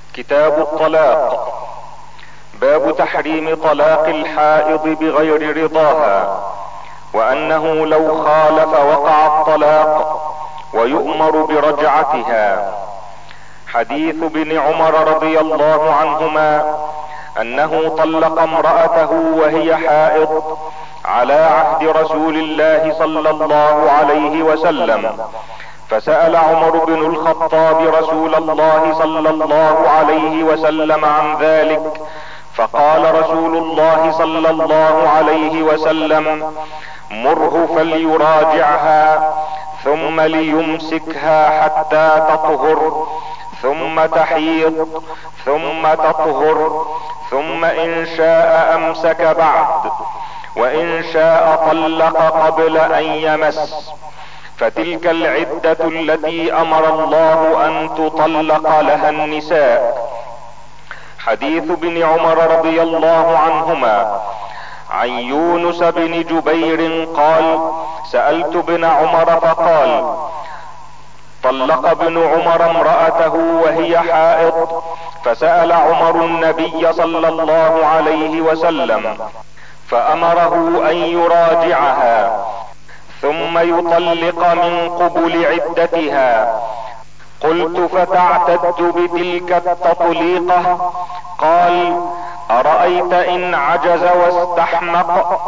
كتاب الطلاق. باب تحريم طلاق الحائض بغير رضاها، وانه لو خالف وقع الطلاق ويؤمر برجعتها. حديث ابن عمر رضي الله عنهما انه طلق امرأته وهي حائض على عهد رسول الله صلى الله عليه وسلم، فسأل عمر بن الخطاب رسول الله صلى الله عليه وسلم عن ذلك، فقال رسول الله صلى الله عليه وسلم: مره فليراجعها ثم ليمسكها حتى تطهر، ثم تحيض، ثم تطهر، ثم ان شاء امسك بعد، وان شاء طلق قبل ان يمس، فتلك العدة التي امر الله ان تطلق لها النساء. حديث ابن عمر رضي الله عنهما عن يونس بن جبير قال: سألت ابن عمر فقال: طلق ابن عمر امرأته وهي حائض، فسأل عمر النبي صلى الله عليه وسلم فأمره ان يراجعها ثم يطلق من قبل عدتها. قلت: فتعتد بتلك التطليقة؟ قال: أرأيت إن عجز واستحمق.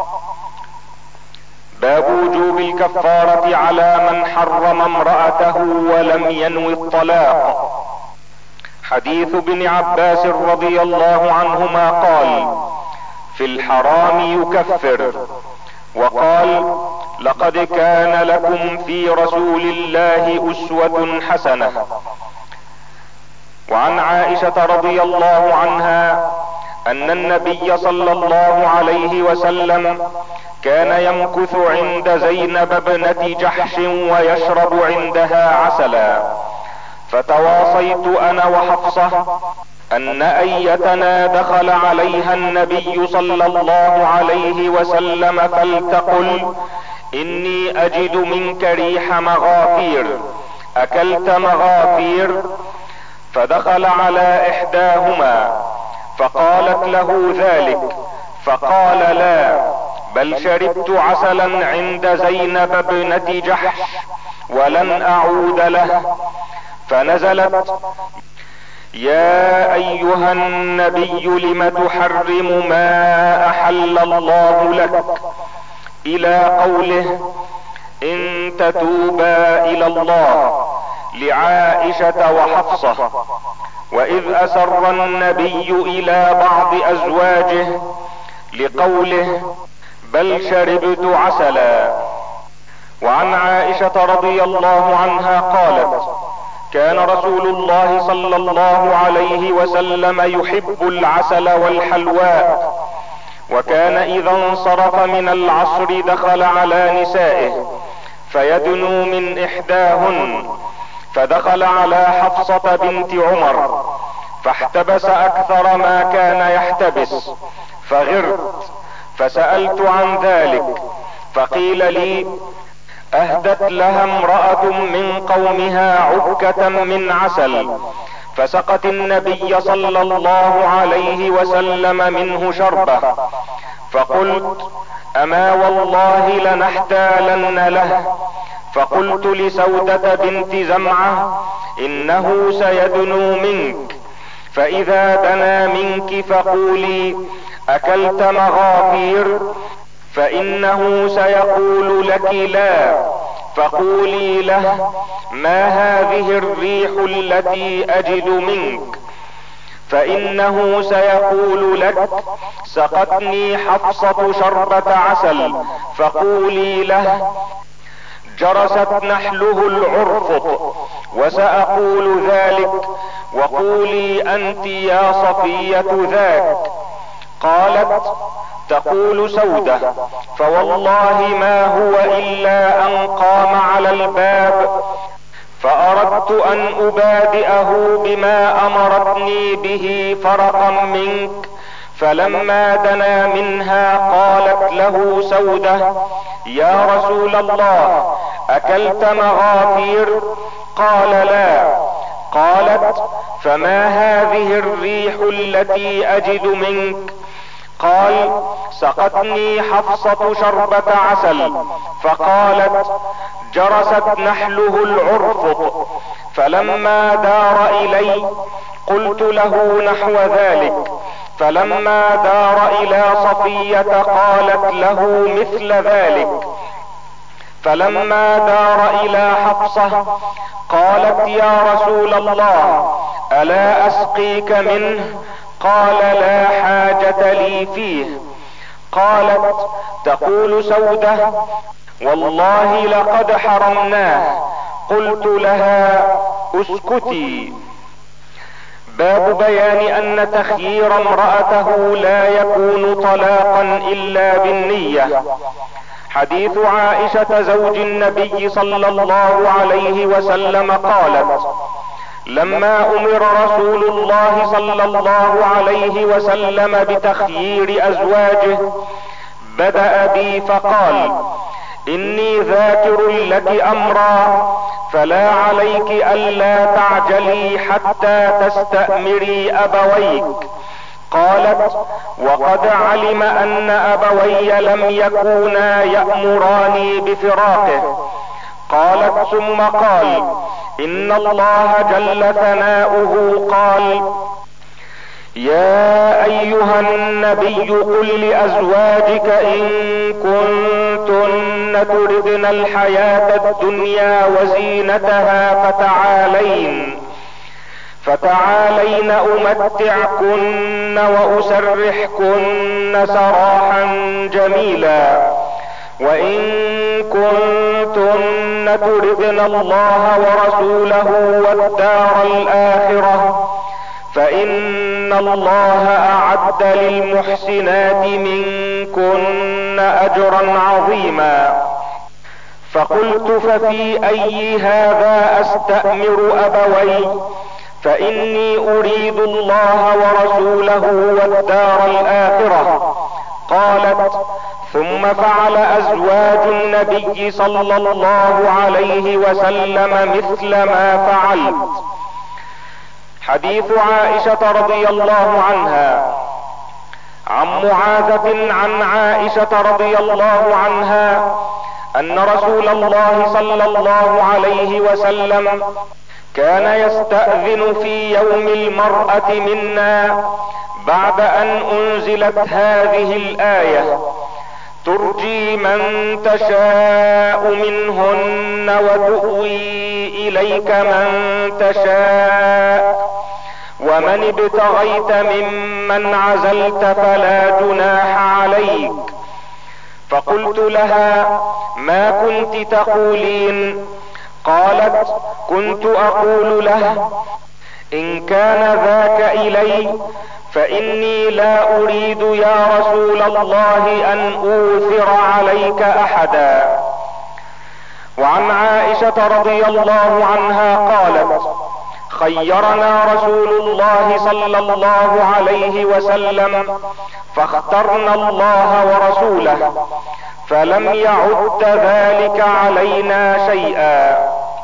باب وجوب الكفارة على من حرم امرأته ولم ينوي الطلاق. حديث ابن عباس رضي الله عنهما قال: في الحرام يكفر. وقال: لقد كان لكم في رسول الله أسوة حسنة. وعن عائشة رضي الله عنها ان النبي صلى الله عليه وسلم كان يمكث عند زينب ابنة جحش ويشرب عندها عسلا، فتواصيت انا وحفصة ان ايتنا دخل عليها النبي صلى الله عليه وسلم فلتقل: اني اجد منك ريح مغافير، اكلت مغافير؟ فدخل على احداهما فقالت له ذلك، فقال: لا، بل شربت عسلا عند زينب ابنة جحش ولن اعود له. فنزلت: يا ايها النبي لم تحرم ما احل الله لك، الى قوله: ان تتوبا الى الله، لعائشة وحفصة. واذ اسر النبي الى بعض ازواجه، لقوله: بل شربت عسلا. وعن عائشة رضي الله عنها قالت: كان رسول الله صلى الله عليه وسلم يحب العسل والحلواء، وكان اذا انصرف من العصر دخل على نسائه فيدنو من احداهن، فدخل على حفصة بنت عمر فاحتبس اكثر ما كان يحتبس، فغرت فسألت عن ذلك، فقيل لي: اهدت لها امرأة من قومها عكة من عسل، فسقت النبي صلى الله عليه وسلم منه شربة، فقلت: اما والله لنحتالن له. فقلت لسودة بنت زمعة: انه سيدنو منك، فاذا دنا منك فقولي: اكلت مغافير، فانه سيقول لك لا، فقولي له: ما هذه الريح التي اجد منك، فانه سيقول لك: سقتني حفصة شربة عسل، فقولي له: جرست نحله العرفط، وسأقول ذلك، وقولي انت يا صفية ذاك. قالت: تقول سودة: فوالله ما هو الا ان قام على الباب، فاردت ان ابادئه بما امرتني به فرقا منك، فلما دنا منها قالت له سودة: يا رسول الله، اكلت مغافير؟ قال: لا. قالت: فما هذه الريح التي اجد منك؟ قال: سقتني حفصة شربة عسل. فقالت: جرست نحله العرفط. فلما دار الي قلت له نحو ذلك، فلما دار الى صفية قالت له مثل ذلك، فلما دار الى حفصة قالت: يا رسول الله، الا اسقيك منه؟ قال: لا حاجة لي فيه. قالت: تقول سودة: والله لقد حرمناه. قلت لها: اسكتي. باب بيان ان تخيير امرأته لا يكون طلاقا الا بالنية. حديث عائشة زوج النبي صلى الله عليه وسلم قالت: لما امر رسول الله صلى الله عليه وسلم بتخيير ازواجه بدأ بي فقال: اني ذاكر لك امرا فلا عليك الا تعجلي حتى تستأمري ابويك. قالت: وقد علم ان ابوي لم يكونا يأمراني بفراقه. قالت: ثم قال: ان الله جل ثناؤه قال: يا ايها النبي قل لازواجك ان كنتن تردن الحياة الدنيا وزينتها فتعالين امتعكن واسرحكن سراحا جميلا، وان كنتن تردن الله ورسوله والدار الاخرة فان الله اعد للمحسنات منكن اجرا عظيما. فقلت: ففي اي هذا استأمر ابوي؟ فاني اريد الله ورسوله والدار الاخرة. قالت: ثم فعل ازواج النبي صلى الله عليه وسلم مثل ما فعلت. حديث عائشة رضي الله عنها. عن معاذة عن عائشة رضي الله عنها ان رسول الله صلى الله عليه وسلم كان يستأذن في يوم المرأة منا بعد ان انزلت هذه الآية: ترجي من تشاء منهن وتؤوي اليك من تشاء ومن ابتغيت ممن عزلت فلا جناح عليك. فقلت لها: ما كنت تقولين؟ قالت: كنت اقول له: ان كان ذاك الي فاني لا اريد يا رسول الله ان اوثر عليك احدا. وعن عائشة رضي الله عنها قالت: خيرنا رسول الله صلى الله عليه وسلم فاخترنا الله ورسوله فلم يعد ذلك علينا شيئا.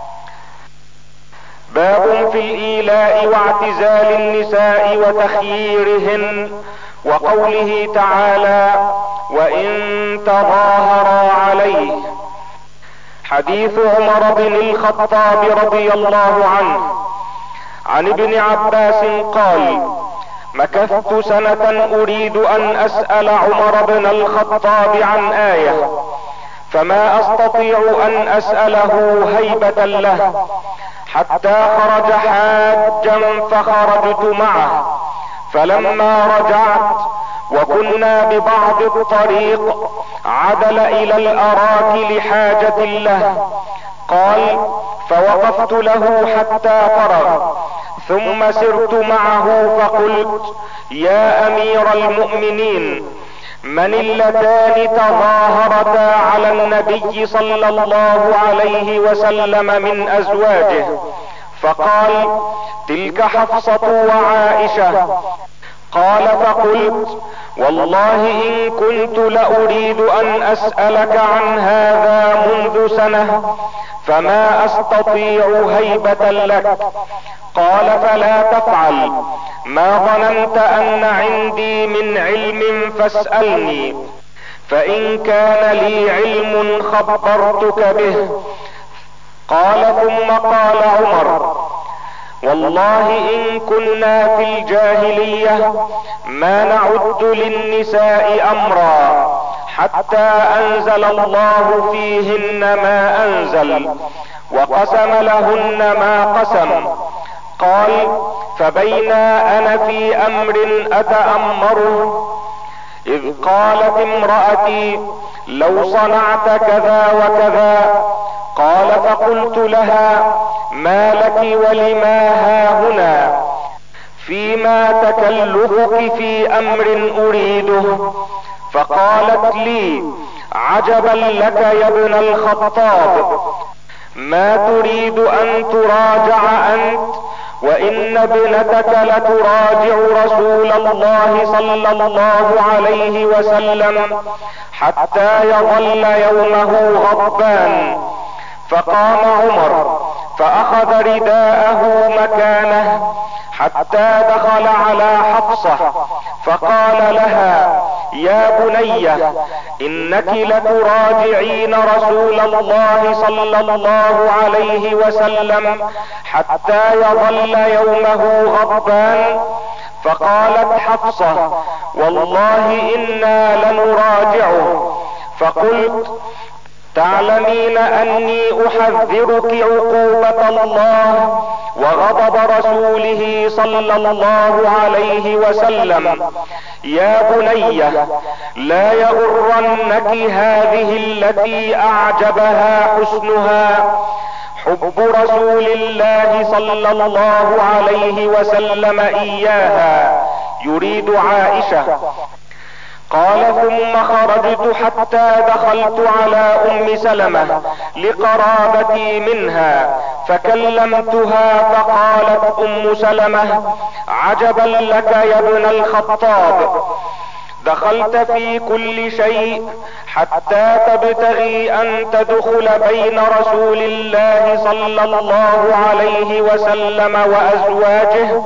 باب في الإيلاء واعتزال النساء وتخييرهن، وقوله تعالى: وإن تظاهرا عليه. حديث عمر بن الخطاب رضي الله عنه عن ابن عباس قال: مكثت سنة اريد ان اسأل عمر بن الخطاب عن آية فما استطيع ان اسأله هيبة له، حتى خرج حاجا فخرجت معه، فلما رجعت وكنا ببعض الطريق عدل الى الاراك لحاجة له. قال: فوقفت له حتى فرغ، ثم سرت معه فقلت: يا امير المؤمنين، من اللتان تظاهرتا على النبي صلى الله عليه وسلم من ازواجه؟ فقال: تلك حفصة وعائشة. قال: فقلت: والله ان كنت لاريد ان اسألك عن هذا منذ سنة فما استطيع هيبة لك. قال فلا تفعل، ما ظننت ان عندي من علم فاسألني، فان كان لي علم خبرتك به. قال ثم قال عمر: والله ان كنا في الجاهلية ما نعد للنساء امرا حتى انزل الله فيهن ما انزل وقسم لهن ما قسم. قال: فبينا انا في امر اتأمره اذ قالت امرأتي: لو صنعت كذا وكذا. قال: فقلت لها: ما لك ولما هاهنا؟ فيما تكلفك في امر اريده؟ فقالت لي: عجبا لك يا ابن الخطاب، ما تريد ان تراجع انت وان ابنتك لتراجع رسول الله صلى الله عليه وسلم حتى يظل يومه غضبان. فقام عمر فاخذ رداءه مكانه حتى دخل على حفصة فقال لها: يا بني انك لتراجعين رسول الله صلى الله عليه وسلم حتى يظل يومه غضبان. فقالت حفصة: والله انا لنراجعه. فقلت: تعلمين اني احذرك عقوبة الله وغضب رسوله صلى الله عليه وسلم. يا بني لا يغرنك هذه التي اعجبها حسنها حب رسول الله صلى الله عليه وسلم اياها، يريد عائشة. قال: ثم خرجت حتى دخلت على ام سلمة لقرابتي منها فكلمتها فقالت ام سلمة: عجبا لك يا ابن الخطاب، دخلت في كل شيء حتى تبتغي ان تدخل بين رسول الله صلى الله عليه وسلم وازواجه.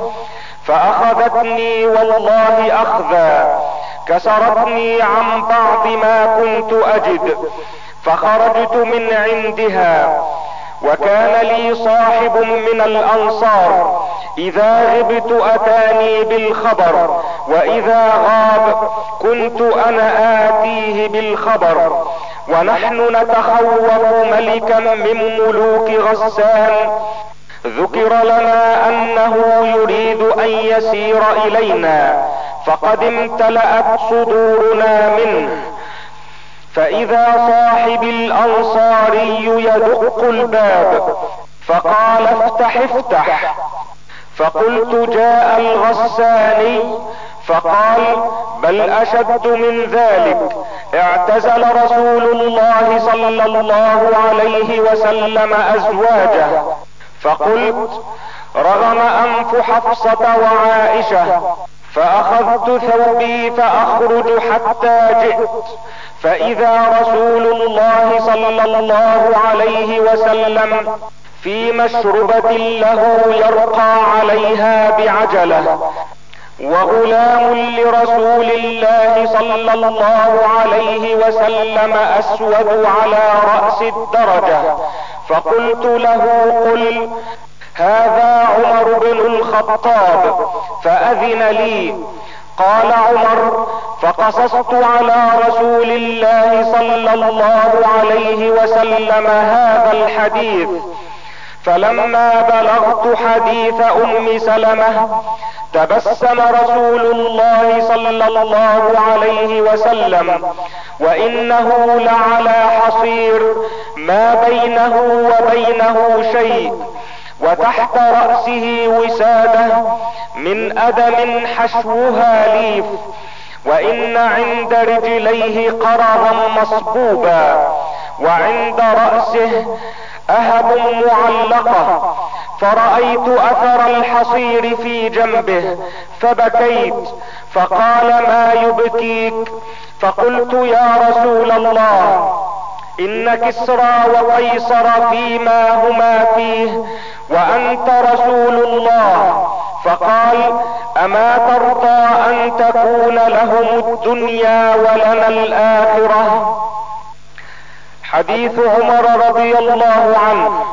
فاخذتني والله اخذا كسرتني عن بعض ما كنت اجد، فخرجت من عندها. وكان لي صاحب من الانصار اذا غبت اتاني بالخبر، واذا غاب كنت انا اتيه بالخبر، ونحن نتخوف ملكا من ملوك غسان ذكر لنا انه يريد ان يسير الينا فقد امتلأت صدورنا منه. فاذا صاحب الانصاري يدق الباب فقال: افتح افتح. فقلت: جاء الغساني. فقال: بل اشد من ذلك، اعتزل رسول الله صلى الله عليه وسلم ازواجه. فقلت: رغم انف حفصة وعائشة. فاخذت ثوبي فاخرج حتى جئت فاذا رسول الله صلى الله عليه وسلم في مشربة له يرقى عليها بعجلة، وغلام لرسول الله صلى الله عليه وسلم اسود على رأس الدرجة. فقلت له: قل هذا عمر بن الخطاب، فاذن لي. قال عمر: فقصصت على رسول الله صلى الله عليه وسلم هذا الحديث. فلما بلغت حديث ام سلمة تبسم رسول الله صلى الله عليه وسلم وانه لعلى حصير ما بينه وبينه شيء، وتحت رأسه وسادة من ادم حشوها ليف، وان عند رجليه قرضا مصبوبا، وعند رأسه اهب معلقة. فرأيت اثر الحصير في جنبه فبكيت، فقال: ما يبكيك؟ فقلت: يا رسول الله، ان كسرى وقيصر فيما هما فيه وانت رسول الله. فقال: اما ترضى ان تكون لهم الدنيا ولنا الاخرة؟ حديث عمر رضي الله عنه.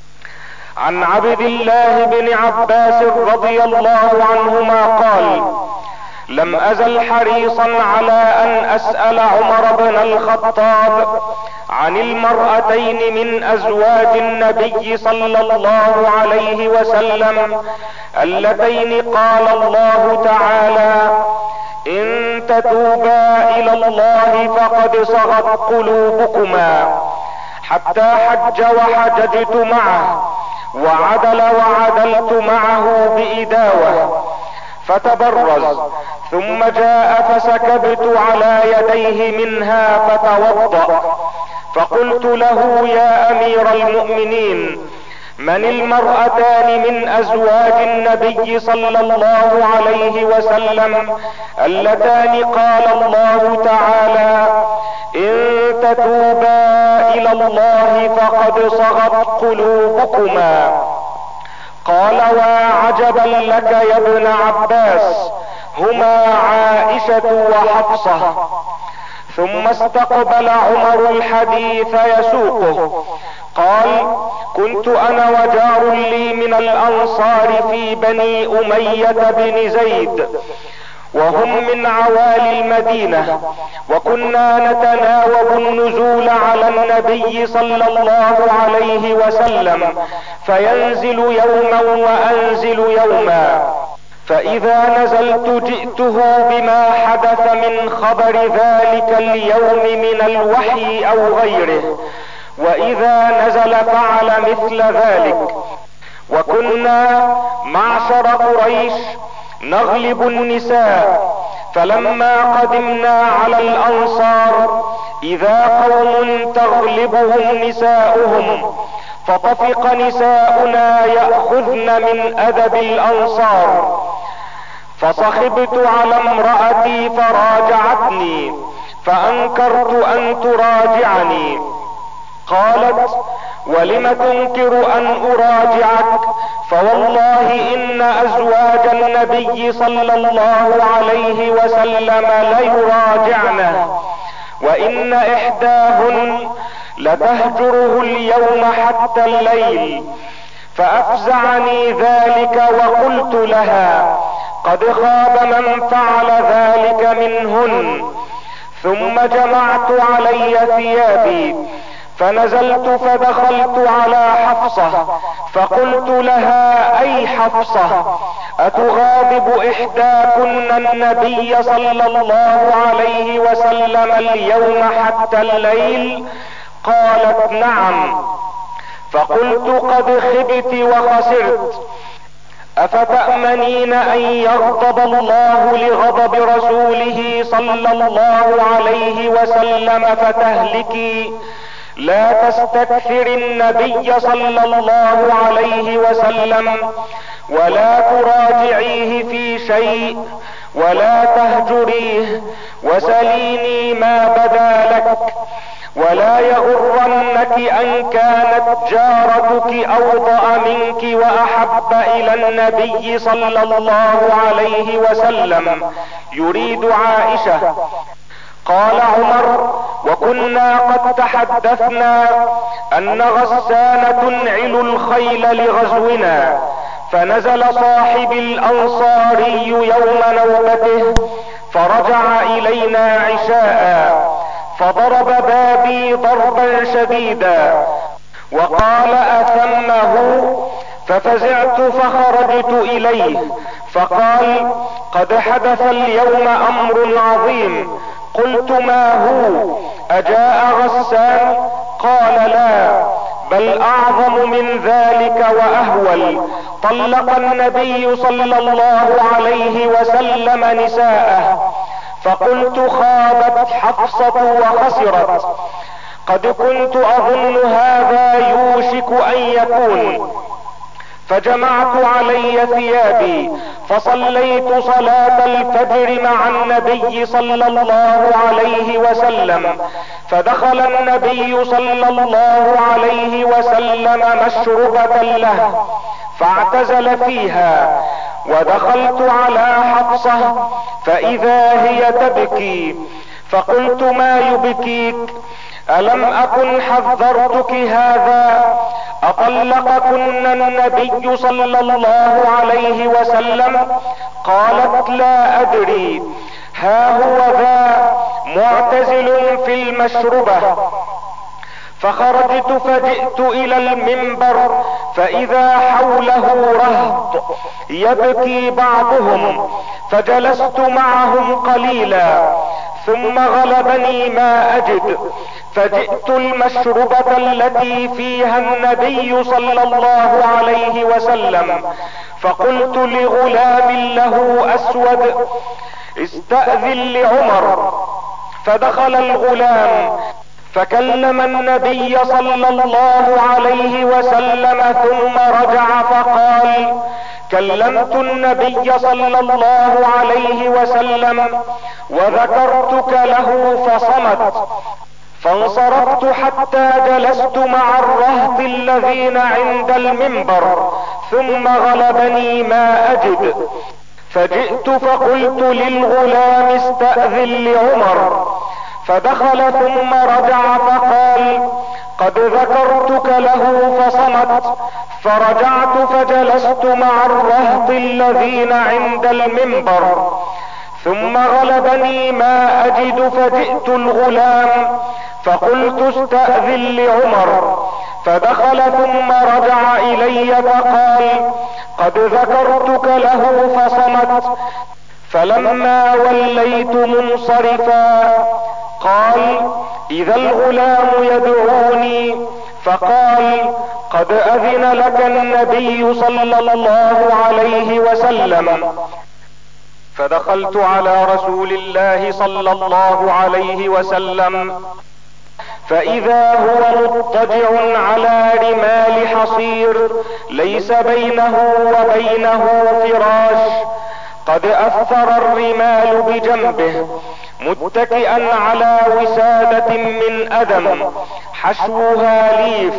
عن عبد الله بن عباس رضي الله عنهما قال: لم ازل حريصا على ان اسأل عمر بن الخطاب عن المرأتين من ازواج النبي صلى الله عليه وسلم اللتين قال الله تعالى: ان تتوبا الى الله فقد صغت قلوبكما، حتى حج وحججت معه، وعدل وعدلت معه بإداوة، فتبرز، ثم جاء فسكبت على يديه منها فتوضأ. فقلت له: يا امير المؤمنين، من المرأتان من ازواج النبي صلى الله عليه وسلم اللتان قال الله تعالى: ان تتوبا الى الله فقد صغت قلوبكما؟ قال: وعجبا لك يا ابن عباس، هما عائشة وحفصة. ثم استقبل عمر الحديث يسوقه. قال: كنت انا وجار لي من الانصار في بني امية بن زيد، وهم من عوالي المدينة، وكنا نتناوب النزول على النبي صلى الله عليه وسلم، فينزل يوما وانزل يوما، فاذا نزلت جئته بما حدث من خبر ذلك اليوم من الوحي او غيره، واذا نزل فعل مثل ذلك. وكنا معشر قريش نغلب النساء، فلما قدمنا على الانصار اذا قوم تغلبهم نساؤهم، فطفق نساؤنا يأخذن من ادب الانصار، فصخبت على امرأتي فراجعتني، فانكرت ان تراجعني. قالت: ولم تنكر ان اراجعك؟ فوالله ان ازواج النبي صلى الله عليه وسلم ليراجعنه، وان احداهن لتهجره اليوم حتى الليل. فافزعني ذلك، وقلت لها: قد خاب من فعل ذلك منهن. ثم جمعت علي ثيابي فنزلت فدخلت على حفصة، فقلت لها: اي حفصة، اتغاضب احداكن النبي صلى الله عليه وسلم اليوم حتى الليل؟ قالت: نعم. فقلت: قد خبت وخسرت، افتأمنين ان يغضب الله لغضب رسوله صلى الله عليه وسلم فتهلكي؟ لا تستكثر النبي صلى الله عليه وسلم، ولا تراجعيه في شيء، ولا تهجريه، وسليني ما بدا لك، ولا يغرنك ان كانت جارتك اوضأ منك واحب الى النبي صلى الله عليه وسلم، يريد عائشة. قال عمر: وكنا قد تحدثنا ان غسان تنعل الخيل لغزونا، فنزل صاحب الانصاري يوم نوبته، فرجع الينا عشاء، فضرب بابي ضربا شديدا، وقال: اثمه؟ ففزعت فخرجت اليه، فقال: قد حدث اليوم امر عظيم. قلت: ما هو؟ اجاء غسان؟ قال: لا، بل اعظم من ذلك واهول، طلق النبي صلى الله عليه وسلم نساءه. فقلت: خابت حفصة وخسرت، قد كنت اظن هذا يوشك ان يكون. فجمعت علي ثيابي فصليت صلاة الفجر مع النبي صلى الله عليه وسلم. فدخل النبي صلى الله عليه وسلم مشربة له فاعتزل فيها، ودخلت على حفصة فاذا هي تبكي، فقلت ما يبكيك؟ الم اكن حذرتك هذا؟ اطلقكن النبي صلى الله عليه وسلم؟ قالت لا ادري، ها هو ذا معتزل في المشربة. فخرجت فجئت الى المنبر فاذا حوله رهط يبكي بعضهم، فجلست معهم قليلا ثم غلبني ما اجد، فجئت المشربة التي فيها النبي صلى الله عليه وسلم، فقلت لغلام له اسود استأذن لعمر. فدخل الغلام فكلم النبي صلى الله عليه وسلم ثم رجع فقال كلمت النبي صلى الله عليه وسلم وذكرتك له فصمت، فانصرفت حتى جلست مع الرهط الذين عند المنبر ثم غلبني ما اجد، فجئت فقلت للغلام استأذن لعمر، فدخل ثم رجع فقال قد ذكرتك له فصمت، فرجعت فجلست مع الرهط الذين عند المنبر ثم غلبني ما اجد، فجئت الغلام فقلت استأذن لعمر، فدخل ثم رجع الي فقال قد ذكرتك له فصمت. فلما وليت منصرفا قال اذا الغلام يدعوني، فقال قد اذن لك النبي صلى الله عليه وسلم. فدخلت على رسول الله صلى الله عليه وسلم فاذا هو مضطجع على رمال حصير ليس بينه وبينه فراش، قد اثر الرمال بجنبه متكئا على وسادة من ادم حشوها ليف،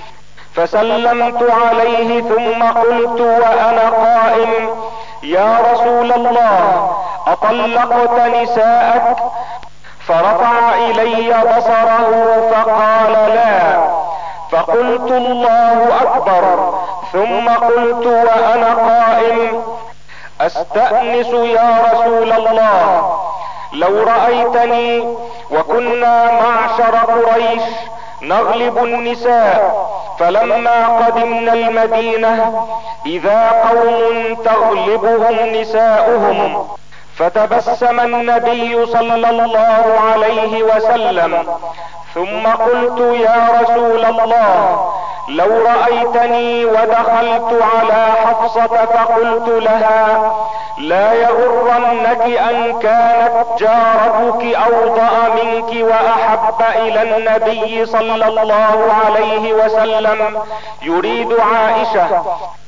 فسلمت عليه ثم قلت وانا قائم يا رسول الله اطلقت نساءك؟ فرفع الي بصره فقال لا، فقلت الله اكبر، ثم قلت وانا قائم استأنس يا رسول الله لو رأيتني وكنا معشر قريش نغلب النساء، فلما قدمنا المدينة اذا قوم تغلبهم نساؤهم، فتبسم النبي صلى الله عليه وسلم، ثم قلت يا رسول الله لو رأيتني ودخلت على حفصة فقلت لها لا يغرنك ان كانت جارتك اوضأ منك واحب الى النبي صلى الله عليه وسلم يريد عائشة.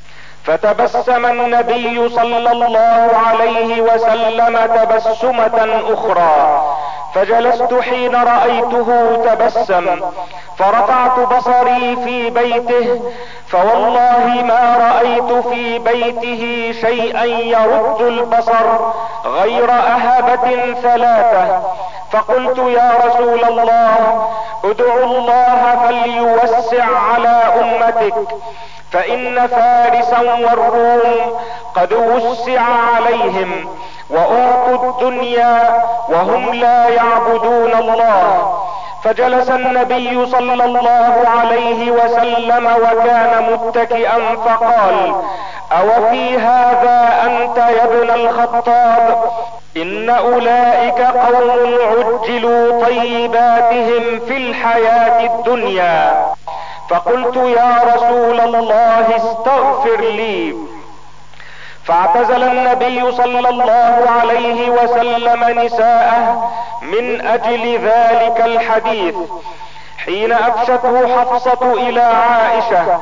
فتبسم النبي صلى الله عليه وسلم تبسمة اخرى، فجلست حين رأيته تبسم، فرفعت بصري في بيته، فوالله ما رأيت في بيته شيئا يرد البصر غير اهبة ثلاثة. فقلت يا رسول الله ادعو الله فليوسع على امتك، فان فارسا والروم قد وسع عليهم واعطوا الدنيا وهم لا يعبدون الله. فجلس النبي صلى الله عليه وسلم وكان متكئا، فقال او في هذا انت يا ابن الخطاب؟ ان اولئك قوم عجلوا طيباتهم في الحياة الدنيا. فقلت يا رسول الله استغفر لي. فاعتزل النبي صلى الله عليه وسلم نساءه من اجل ذلك الحديث. حين افشته حفصة الى عائشة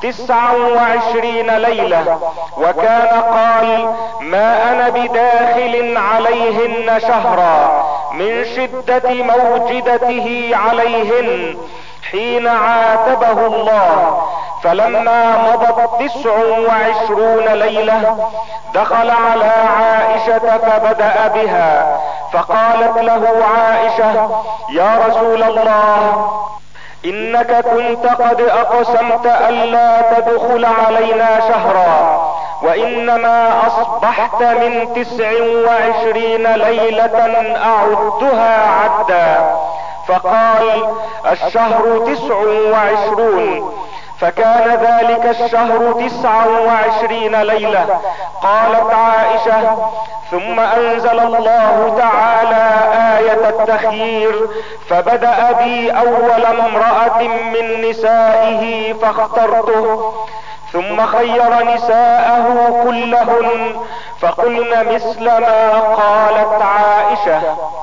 29 ليلة، وكان قال: ما انا بداخل عليهن شهرا من شدة موجدته عليهن حين عاتبه الله. فلما مضت 29 ليلة دخل على عائشة فبدأ بها، فقالت له عائشة: يا رسول الله، انك كنت قد اقسمت الا تدخل علينا شهرا، وانما اصبحت من 29 ليلة اعدها عدا. فقال: الشهر 29. فكان ذلك الشهر 29 ليلة. قالت عائشة: ثم انزل الله تعالى آية التخيير، فبدأ بي اول امرأة من نسائه فاخترته، ثم خير نساءه كلهن فقلن مثل ما قالت عائشة.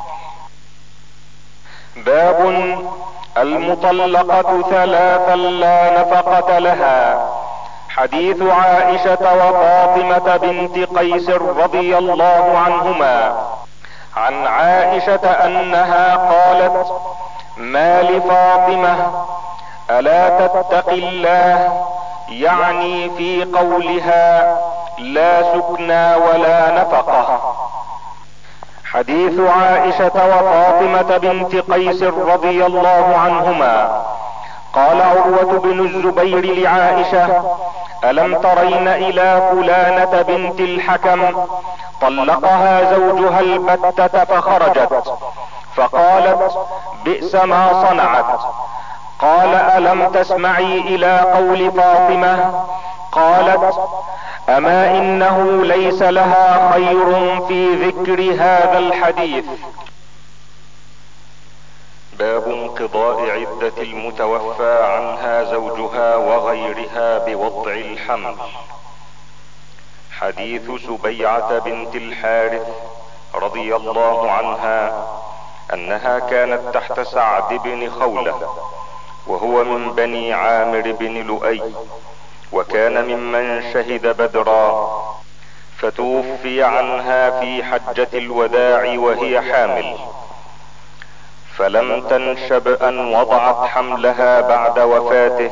باب المطلقة 3 لا نفقة لها. حديث عائشة وفاطمة بنت قيس رضي الله عنهما. عن عائشة انها قالت: ما لفاطمة الا تتقي الله، يعني في قولها لا سكنى ولا نفقة. حديث عائشة وفاطمة بنت قيس رضي الله عنهما. قال عروة بن الزبير لعائشة: ألم ترين إلى فلانة بنت الحكم طلقها زوجها البتة فخرجت، فقالت: بئس ما صنعت. قال: ألم تسمعي إلى قول فاطمة؟ قالت: اما انه ليس لها خير في ذكر هذا الحديث. باب انقضاء عدة المتوفى عنها زوجها وغيرها بوضع الحمل. حديث سبيعة بنت الحارث رضي الله عنها انها كانت تحت سعد بن خولة، وهو من بني عامر بن لؤي، وكان ممن شهد بدرا، فتوفي عنها في حجة الوداع وهي حامل، فلم تنشب ان وضعت حملها بعد وفاته،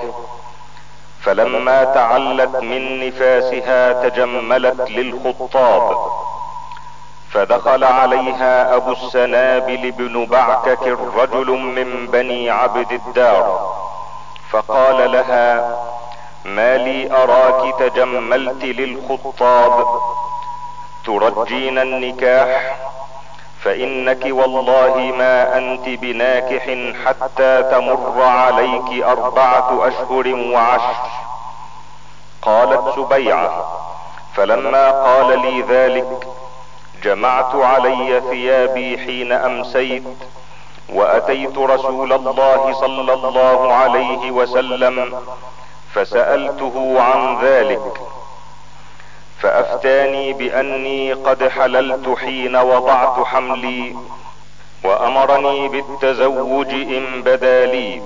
فلما تعلت من نفاسها تجملت للخطاب، فدخل عليها ابو السنابل بن بعكك رجل من بني عبد الدار، فقال لها: ما لي اراك تجملت للخطاب ترجين النكاح؟ فانك والله ما انت بناكح حتى تمر عليك 4 اشهر وعشر. قالت سبيعة: فلما قال لي ذلك جمعت علي ثيابي حين امسيت، واتيت رسول الله صلى الله عليه وسلم فسألته عن ذلك، فافتاني باني قد حللت حين وضعت حملي، وامرني بالتزوج ان بدا لي.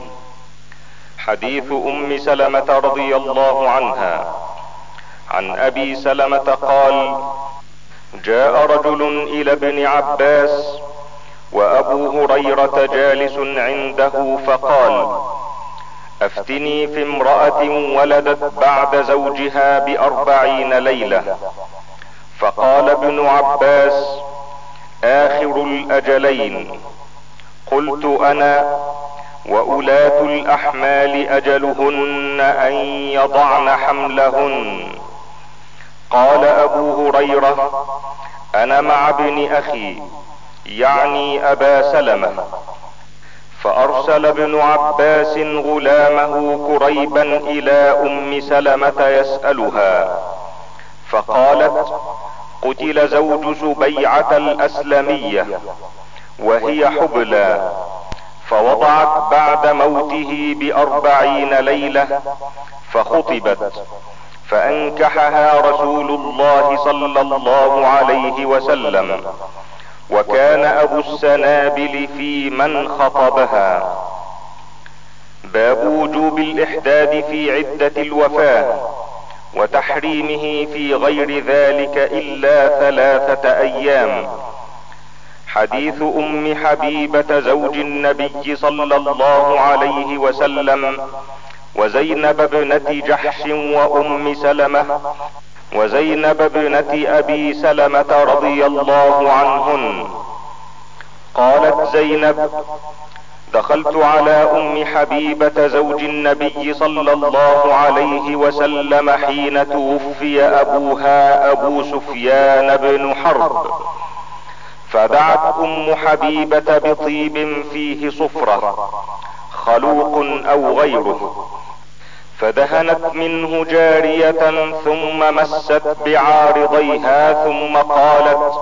حديث ام سلمة رضي الله عنها. عن ابي سلمة قال: جاء رجل الى ابن عباس وابو هريرة جالس عنده، فقال: افتني في امرأة ولدت بعد زوجها ب40 ليلة. فقال ابن عباس: اخر الاجلين. قلت انا: واولاة الاحمال اجلهن ان يضعن حملهن. قال ابو هريرة: انا مع ابن اخي، يعني ابا سلمة. فارسل ابن عباس غلامه كريبا الى ام سلمة يسألها، فقالت: قتل زوج سبيعة الاسلمية وهي حبلى، فوضعت بعد موته ب40 ليلة، فخطبت، فانكحها رسول الله صلى الله عليه وسلم، وكان ابو السنابل في من خطبها. باب وجوب الاحداد في عدة الوفاة وتحريمه في غير ذلك الا 3 ايام. حديث ام حبيبة زوج النبي صلى الله عليه وسلم وزينب ابنة جحش وام سلمة وزينب ابنة ابي سلمة رضي الله عنهن. قالت زينب: دخلت على ام حبيبة زوج النبي صلى الله عليه وسلم حين توفي ابوها ابو سفيان بن حرب، فدعت ام حبيبة بطيب فيه صفرة خلوق او غيره، فدهنت منه جارية ثم مست بعارضيها ثم قالت: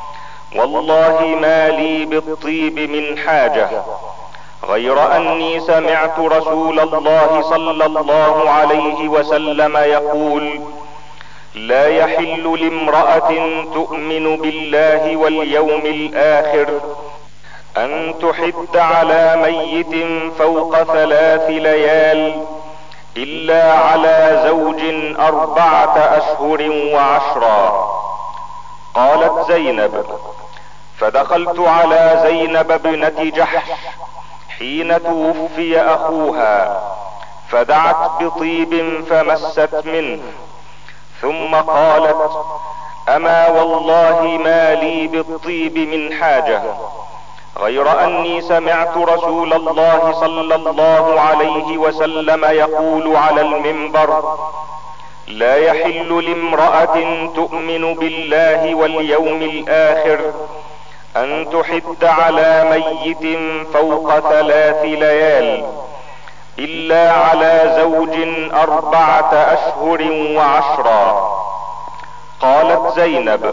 والله ما لي بالطيب من حاجة، غير اني سمعت رسول الله صلى الله عليه وسلم يقول: لا يحل لامرأة تؤمن بالله واليوم الاخر ان تحد على ميت فوق 3 ليال الا على زوج 4 اشهر و10. قالت زينب: فدخلت على زينب ابنة جحش حين توفي اخوها، فدعت بطيب فمست منه، ثم قالت: اما والله ما لي بالطيب من حاجة، غير اني سمعت رسول الله صلى الله عليه وسلم يقول على المنبر: لا يحل لامرأة تؤمن بالله واليوم الاخر ان تحد على ميت فوق 3 ليال الا على زوج 4 اشهر و10. قالت زينب: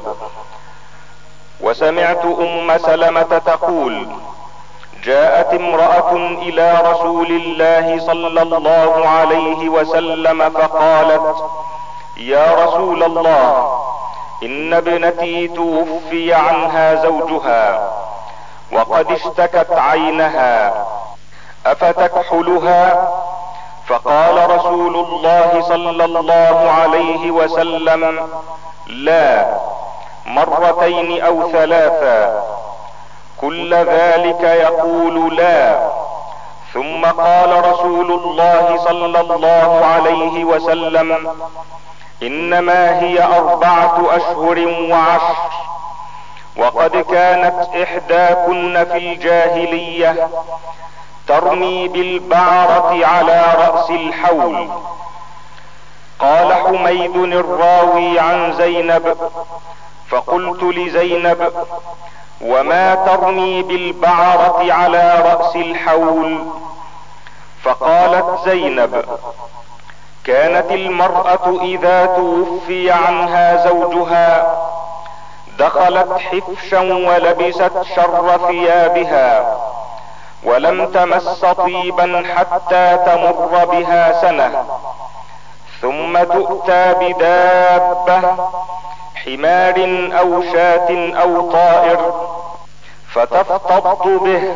وسمعت ام سلمة تقول: جاءت امرأة الى رسول الله صلى الله عليه وسلم فقالت: يا رسول الله، ان ابنتي توفي عنها زوجها وقد اشتكت عينها، افتكحلها؟ فقال رسول الله صلى الله عليه وسلم: لا، 2 أو 3. كل ذلك يقول لا. ثم قال رسول الله صلى الله عليه وسلم: انما هي 4 اشهر و10. وقد كانت احداكن في الجاهلية ترمي بالبعرة على رأس الحول. قال حميد الراوي عن زينب: فقلت لزينب: وما ترمي بالبعرة على رأس الحول؟ فقالت زينب: كانت المرأة اذا توفي عنها زوجها دخلت حفشا ولبست شر ثيابها ولم تمس طيبا حتى تمر بها سنة، ثم تؤتى بدابة، حمار او شاة او طائر، فتفتض به،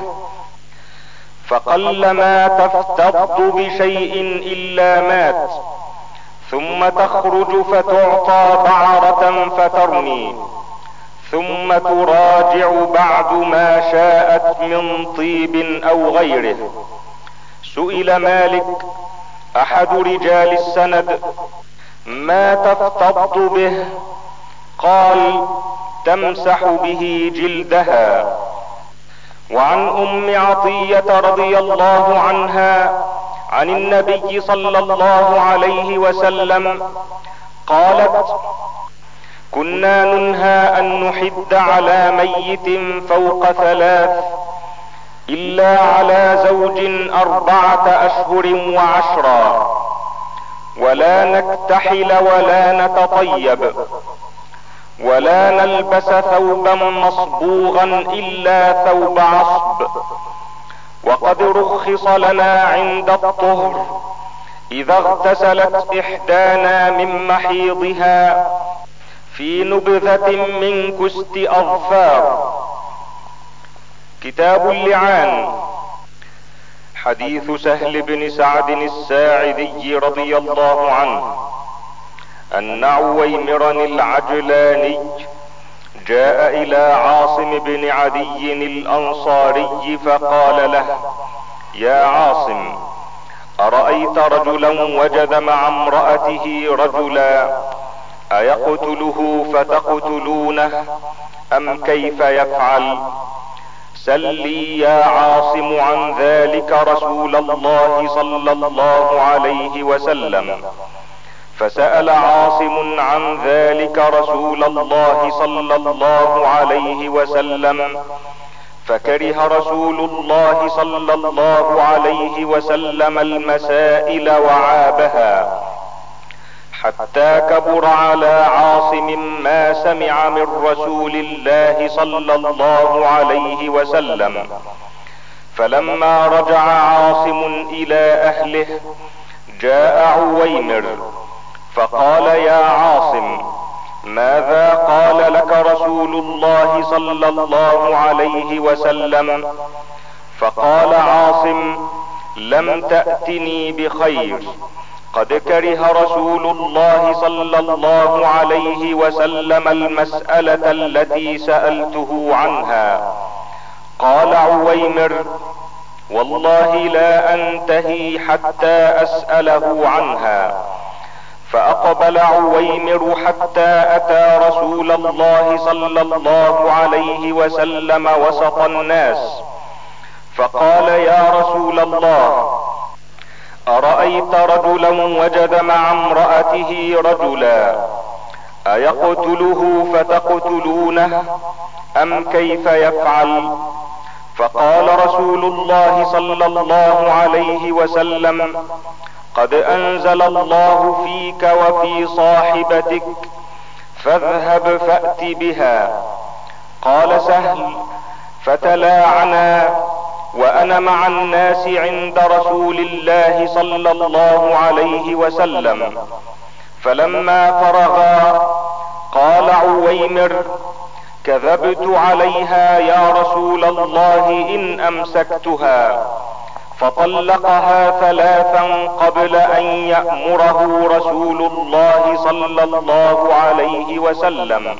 فقلما تفتض بشيء الا مات، ثم تخرج فتعطى بعرة فترمي، ثم تراجع بعد ما شاءت من طيب او غيره. سئل مالك احد رجال السند: ما تفتض به؟ قال: تمسح به جلدها. وعن ام عطية رضي الله عنها عن النبي صلى الله عليه وسلم قالت: كنا ننهى ان نحد على ميت فوق 3 الا على زوج 4 اشهر و10، ولا نكتحل ولا نتطيب ولا نلبس ثوبا مصبوغا الا ثوب عصب. وقد رخص لنا عند الطهر اذا اغتسلت احدانا من محيضها في نبذة من كست اظفار. كتاب اللعان. حديث سهل بن سعد الساعدي رضي الله عنه ان عويمرا العجلاني جاء الى عاصم بن عدي الانصاري فقال له: يا عاصم، ارايت رجلا وجد مع امرأته رجلا، ايقتله فتقتلونه ام كيف يفعل؟ سل لي يا عاصم عن ذلك رسول الله صلى الله عليه وسلم. فسأل عاصم عن ذلك رسول الله صلى الله عليه وسلم، فكره رسول الله صلى الله عليه وسلم المسائل وعابها، حتى كبر على عاصم ما سمع من رسول الله صلى الله عليه وسلم. فلما رجع عاصم الى اهله جاء عويمر فقال: يا عاصم، ماذا قال لك رسول الله صلى الله عليه وسلم؟ فقال عاصم: لم تأتني بخير، قد كره رسول الله صلى الله عليه وسلم المسألة التي سألته عنها. قال عويمر: والله لا انتهي حتى اسأله عنها. فاقبل عويمر حتى اتى رسول الله صلى الله عليه وسلم وسط الناس، فقال: يا رسول الله، ارايت رجلا وجد مع امرأته رجلا، ايقتله فتقتلونه ام كيف يفعل؟ فقال رسول الله صلى الله عليه وسلم: قد انزل الله فيك وفي صاحبتك، فاذهب فأت بها. قال سهل: فتلاعنا وانا مع الناس عند رسول الله صلى الله عليه وسلم. فلما فرغا قال عويمر: كذبت عليها يا رسول الله ان امسكتها. فطلقها 3 قبل ان يأمره رسول الله صلى الله عليه وسلم.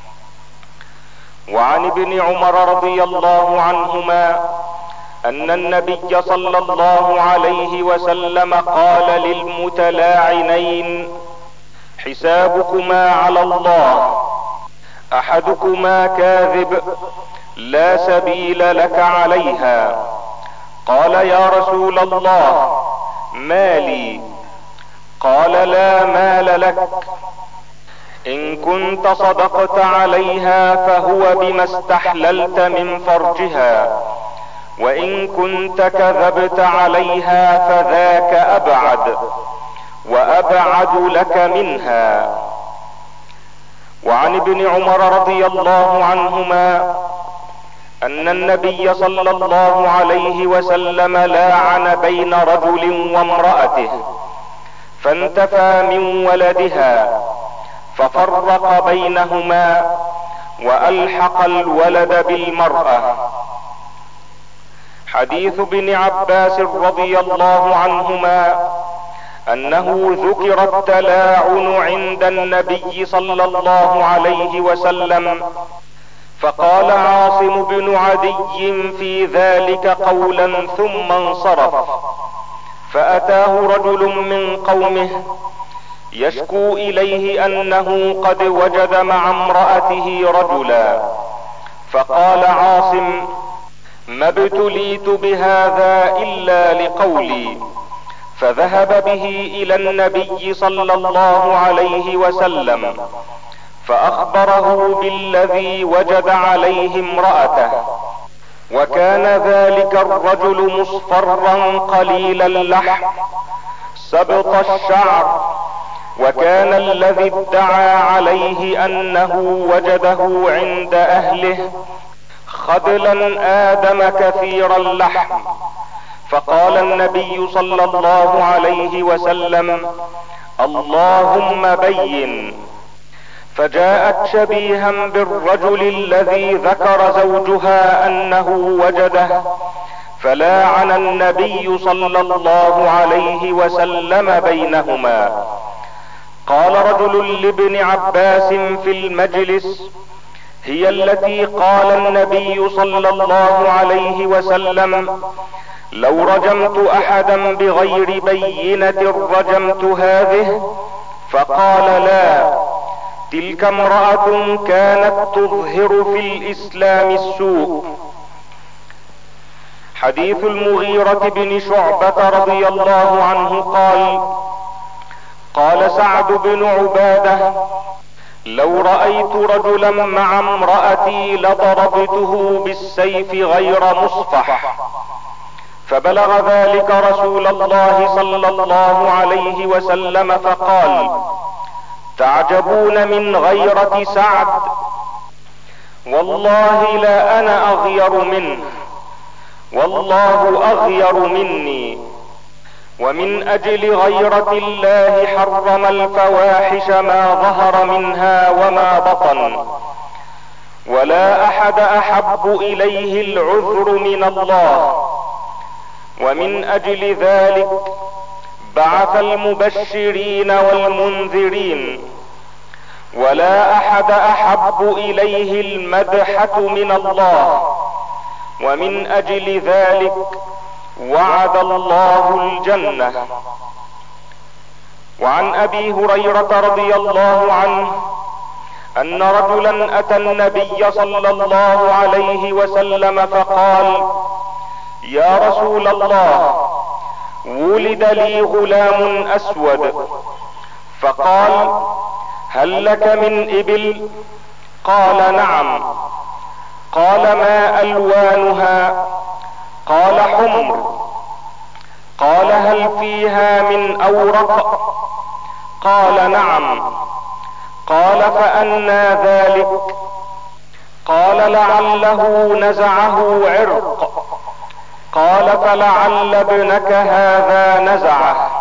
وعن ابن عمر رضي الله عنهما ان النبي صلى الله عليه وسلم قال للمتلاعنين: حسابكما على الله، احدكما كاذب، لا سبيل لك عليها. قال: يا رسول الله، ما لي؟ قال: لا مال لك. ان كنت صدقت عليها فهو بما استحللت من فرجها، وان كنت كذبت عليها فذاك ابعد وابعد لك منها. وعن ابن عمر رضي الله عنهما ان النبي صلى الله عليه وسلم لاعن بين رجل وامرأته، فانتفى من ولدها ففرق بينهما والحق الولد بالمرأة. حديث ابن عباس رضي الله عنهما انه ذكر التلاعن عند النبي صلى الله عليه وسلم، فقال عاصم بن عدي في ذلك قولا ثم انصرف. فاتاه رجل من قومه يشكو اليه انه قد وجد مع امرأته رجلا، فقال عاصم: ما ابتليت بهذا الا لقولي. فذهب به الى النبي صلى الله عليه وسلم فاخبره بالذي وجد عليه امرأته، وكان ذلك الرجل مصفرا قليل اللحم سبط الشعر، وكان الذي ادعى عليه انه وجده عند اهله خدلا ادم كثير اللحم. فقال النبي صلى الله عليه وسلم: اللهم بين. فجاءت شبيها بالرجل الذي ذكر زوجها انه وجده، فلاعن النبي صلى الله عليه وسلم بينهما. قال رجل لابن عباس في المجلس: هي التي قال النبي صلى الله عليه وسلم: لو رجمت احدا بغير بينة رجمت هذه؟ فقال: لا، تلك امرأة كانت تظهر في الاسلام السوء. حديث المغيرة بن شعبة رضي الله عنه قال: قال سعد بن عبادة: لو رأيت رجلا مع امرأتي لضربته بالسيف غير مصفح. فبلغ ذلك رسول الله صلى الله عليه وسلم فقال: تعجبون من غيرة سعد؟ والله لا انا اغير منه، والله اغير مني. ومن اجل غيرة الله حرم الفواحش ما ظهر منها وما بطن، ولا احد احب اليه العذر من الله. ومن اجل ذلك بعث المبشرين والمنذرين، ولا احد احب اليه المدحة من الله. ومن اجل ذلك وعد الله الجنة. وعن ابي هريرة رضي الله عنه ان رجلا اتى النبي صلى الله عليه وسلم فقال: يا رسول الله، ولد لي غلام اسود. فقال: هل لك من ابل؟ قال: نعم. قال: ما الوانها؟ قال: حمر. قال: هل فيها من اورق؟ قال: نعم. قال: فأنى ذلك؟ قال: لعله نزعه عرق. قال: فلعل ابنك هذا نزعه.